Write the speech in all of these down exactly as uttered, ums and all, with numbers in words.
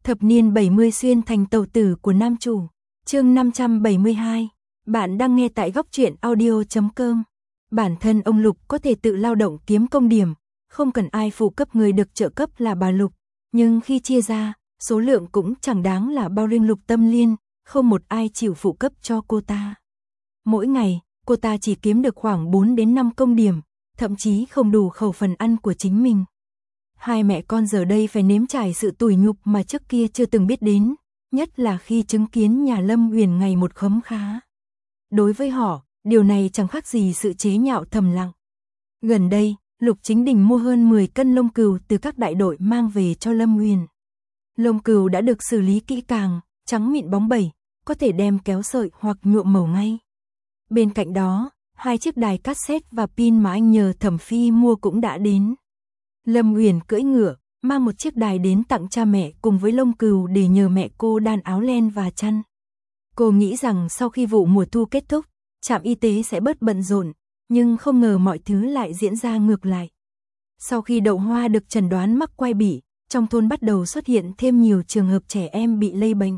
Thập niên bảy mươi xuyên thành tàu tử của nam chủ. Chương năm trăm bảy mươi hai. Bạn đang nghe tại góc truyện audio chấm com. Bản thân ông Lục có thể tự lao động kiếm công điểm, không cần ai phụ cấp, người được trợ cấp là bà Lục, nhưng khi chia ra, số lượng cũng chẳng đáng là bao. Riêng Lục Tâm Liên, không một ai chịu phụ cấp cho cô ta. Mỗi ngày, cô ta chỉ kiếm được khoảng bốn đến năm công điểm, thậm chí không đủ khẩu phần ăn của chính mình. Hai mẹ con giờ đây phải nếm trải sự tủi nhục mà trước kia chưa từng biết đến, nhất là khi chứng kiến nhà Lâm Uyển ngày một khấm khá. Đối với họ, điều này chẳng khác gì sự chế nhạo thầm lặng. Gần đây, Lục Chính Đình mua hơn mười cân lông cừu từ các đại đội mang về cho Lâm Uyển. Lông cừu đã được xử lý kỹ càng, trắng mịn bóng bẩy, có thể đem kéo sợi hoặc nhuộm màu ngay. Bên cạnh đó, hai chiếc đài cassette và pin mà anh nhờ Thẩm Phi mua cũng đã đến. Lâm Uyển cưỡi ngựa, mang một chiếc đài đến tặng cha mẹ cùng với lông cừu để nhờ mẹ cô đan áo len và chăn. Cô nghĩ rằng sau khi vụ mùa thu kết thúc, trạm y tế sẽ bớt bận rộn, nhưng không ngờ mọi thứ lại diễn ra ngược lại. Sau khi Đậu Hoa được chẩn đoán mắc quai bị, trong thôn bắt đầu xuất hiện thêm nhiều trường hợp trẻ em bị lây bệnh.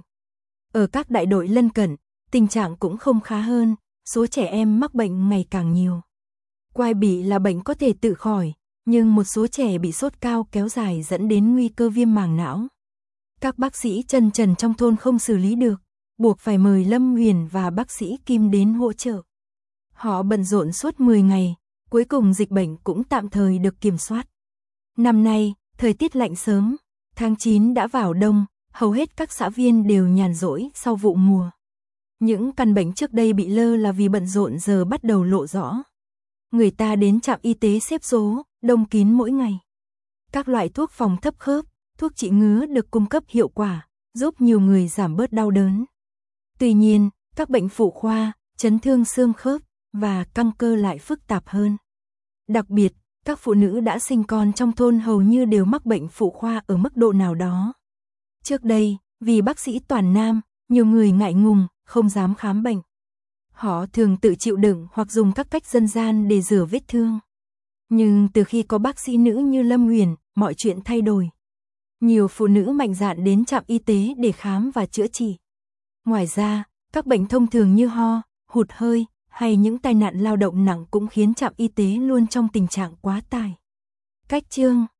Ở các đại đội lân cận, tình trạng cũng không khá hơn, số trẻ em mắc bệnh ngày càng nhiều. Quai bị là bệnh có thể tự khỏi, nhưng một số trẻ bị sốt cao kéo dài dẫn đến nguy cơ viêm màng não. Các bác sĩ chân trần trong thôn không xử lý được, buộc phải mời Lâm Uyển và bác sĩ Kim đến hỗ trợ. Họ bận rộn suốt mười ngày, cuối cùng dịch bệnh cũng tạm thời được kiểm soát. Năm nay, thời tiết lạnh sớm, tháng chín đã vào đông, hầu hết các xã viên đều nhàn rỗi sau vụ mùa. Những căn bệnh trước đây bị lơ là vì bận rộn giờ bắt đầu lộ rõ. Người ta đến trạm y tế xếp số, đông kín mỗi ngày. Các loại thuốc phòng thấp khớp, thuốc trị ngứa được cung cấp hiệu quả, giúp nhiều người giảm bớt đau đớn. Tuy nhiên, các bệnh phụ khoa, chấn thương xương khớp và căng cơ lại phức tạp hơn. Đặc biệt, các phụ nữ đã sinh con trong thôn hầu như đều mắc bệnh phụ khoa ở mức độ nào đó. Trước đây, vì bác sĩ toàn nam, nhiều người ngại ngùng, không dám khám bệnh. Họ thường tự chịu đựng hoặc dùng các cách dân gian để rửa vết thương. Nhưng từ khi có bác sĩ nữ như Lâm Uyển, mọi chuyện thay đổi. Nhiều phụ nữ mạnh dạn đến trạm y tế để khám và chữa trị. Ngoài ra, các bệnh thông thường như ho, hụt hơi hay những tai nạn lao động nặng cũng khiến trạm y tế luôn trong tình trạng quá tải. Cách chương